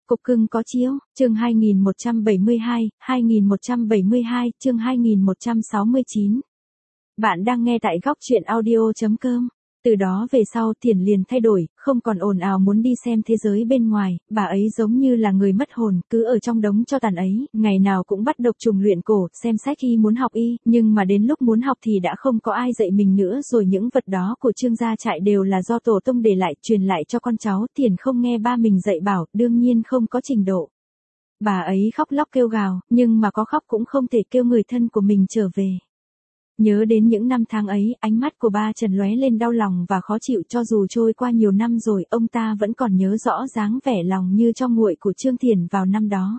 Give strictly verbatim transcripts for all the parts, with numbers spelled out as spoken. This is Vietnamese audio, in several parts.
Cục cưng có chiếu, chương hai nghìn một trăm bảy mươi hai, hai nghìn một trăm bảy mươi hai, chương hai nghìn một trăm sáu mươi chín. Bạn đang nghe tại góc truyện audio chấm com. Từ đó về sau Thiển liền thay đổi, không còn ồn ào muốn đi xem thế giới bên ngoài, bà ấy giống như là người mất hồn, cứ ở trong đống cho tàn ấy, ngày nào cũng bắt độc trùng luyện cổ, xem sách y muốn học y, nhưng mà đến lúc muốn học thì đã không có ai dạy mình nữa rồi, những vật đó của Trương gia trại đều là do tổ tông để lại, truyền lại cho con cháu, Thiển không nghe ba mình dạy bảo, đương nhiên không có trình độ. Bà ấy khóc lóc kêu gào, nhưng mà có khóc cũng không thể kêu người thân của mình trở về. Nhớ đến những năm tháng ấy, ánh mắt của ba Trần lóe lên đau lòng và khó chịu, cho dù trôi qua nhiều năm rồi, ông ta vẫn còn nhớ rõ dáng vẻ lòng như trong nguội của Trương Thiển vào năm đó.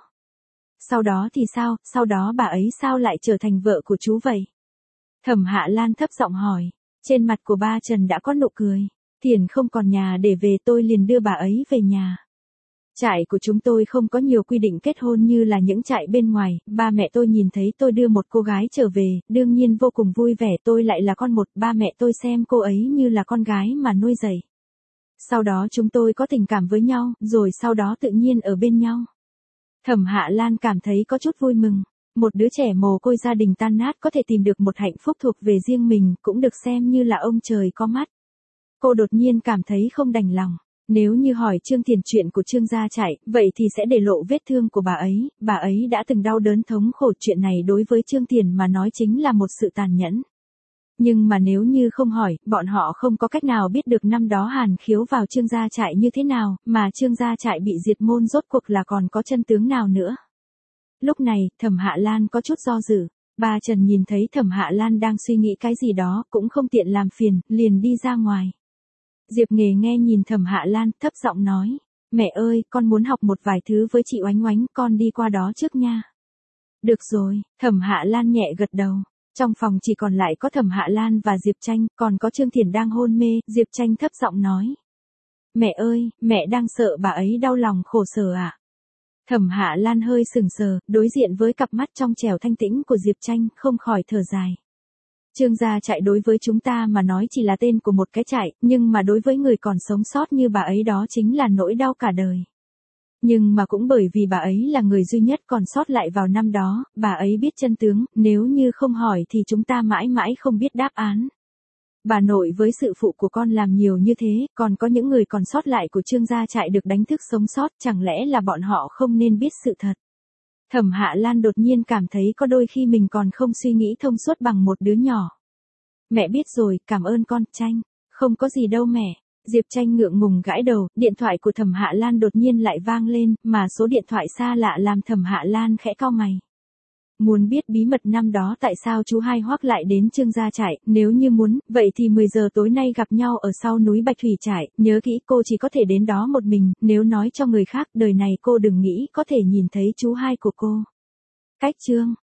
Sau đó thì sao, sau đó bà ấy sao lại trở thành vợ của chú vậy? Thẩm Hạ Lan thấp giọng hỏi. Trên mặt của ba Trần đã có nụ cười. Thiển không còn nhà để về, tôi liền đưa bà ấy về nhà. Trại của chúng tôi không có nhiều quy định kết hôn như là những trại bên ngoài, ba mẹ tôi nhìn thấy tôi đưa một cô gái trở về, đương nhiên vô cùng vui vẻ, tôi lại là con một, ba mẹ tôi xem cô ấy như là con gái mà nuôi dạy. Sau đó chúng tôi có tình cảm với nhau, rồi sau đó tự nhiên ở bên nhau. Thẩm Hạ Lan cảm thấy có chút vui mừng, một đứa trẻ mồ côi gia đình tan nát có thể tìm được một hạnh phúc thuộc về riêng mình, cũng được xem như là ông trời có mắt. Cô đột nhiên cảm thấy không đành lòng. Nếu như hỏi Trương Thiển chuyện của Trương gia trại, vậy thì sẽ để lộ vết thương của bà ấy, bà ấy đã từng đau đớn thống khổ, chuyện này đối với Trương Thiển mà nói chính là một sự tàn nhẫn. Nhưng mà nếu như không hỏi, bọn họ không có cách nào biết được năm đó Hàn Khiếu vào Trương gia trại như thế nào, mà Trương gia trại bị diệt môn rốt cuộc là còn có chân tướng nào nữa. Lúc này, Thẩm Hạ Lan có chút do dự, ba Trần nhìn thấy Thẩm Hạ Lan đang suy nghĩ cái gì đó, cũng không tiện làm phiền, liền đi ra ngoài. Diệp Nghề nghe nhìn Thẩm Hạ Lan, thấp giọng nói, mẹ ơi, con muốn học một vài thứ với chị Oánh Oánh, con đi qua đó trước nha. Được rồi, Thẩm Hạ Lan nhẹ gật đầu. Trong phòng chỉ còn lại có Thẩm Hạ Lan và Diệp Tranh, còn có Trương Thiển đang hôn mê, Diệp Tranh thấp giọng nói. Mẹ ơi, mẹ đang sợ bà ấy đau lòng khổ sở à? Thẩm Hạ Lan hơi sừng sờ, đối diện với cặp mắt trong trẻo thanh tĩnh của Diệp Tranh, không khỏi thở dài. Trương gia trại đối với chúng ta mà nói chỉ là tên của một cái trại, nhưng mà đối với người còn sống sót như bà ấy đó chính là nỗi đau cả đời. Nhưng mà cũng bởi vì bà ấy là người duy nhất còn sót lại vào năm đó, bà ấy biết chân tướng, nếu như không hỏi thì chúng ta mãi mãi không biết đáp án. Bà nội với sự phụ của con làm nhiều như thế, còn có những người còn sót lại của Trương gia trại được đánh thức sống sót, chẳng lẽ là bọn họ không nên biết sự thật? Thẩm Hạ Lan đột nhiên cảm thấy có đôi khi mình còn không suy nghĩ thông suốt bằng một đứa nhỏ. Mẹ biết rồi, cảm ơn con, Tranh. Không có gì đâu mẹ. Diệp Tranh ngượng ngùng gãi đầu, điện thoại của Thẩm Hạ Lan đột nhiên lại vang lên, mà số điện thoại xa lạ làm Thẩm Hạ Lan khẽ cau mày. Muốn biết bí mật năm đó tại sao chú Hai Hoắc lại đến Trương gia trại, nếu như muốn, vậy thì mười giờ tối nay gặp nhau ở sau núi Bạch Thủy trại, nhớ kỹ cô chỉ có thể đến đó một mình, nếu nói cho người khác, đời này cô đừng nghĩ có thể nhìn thấy chú hai của cô. Cách chương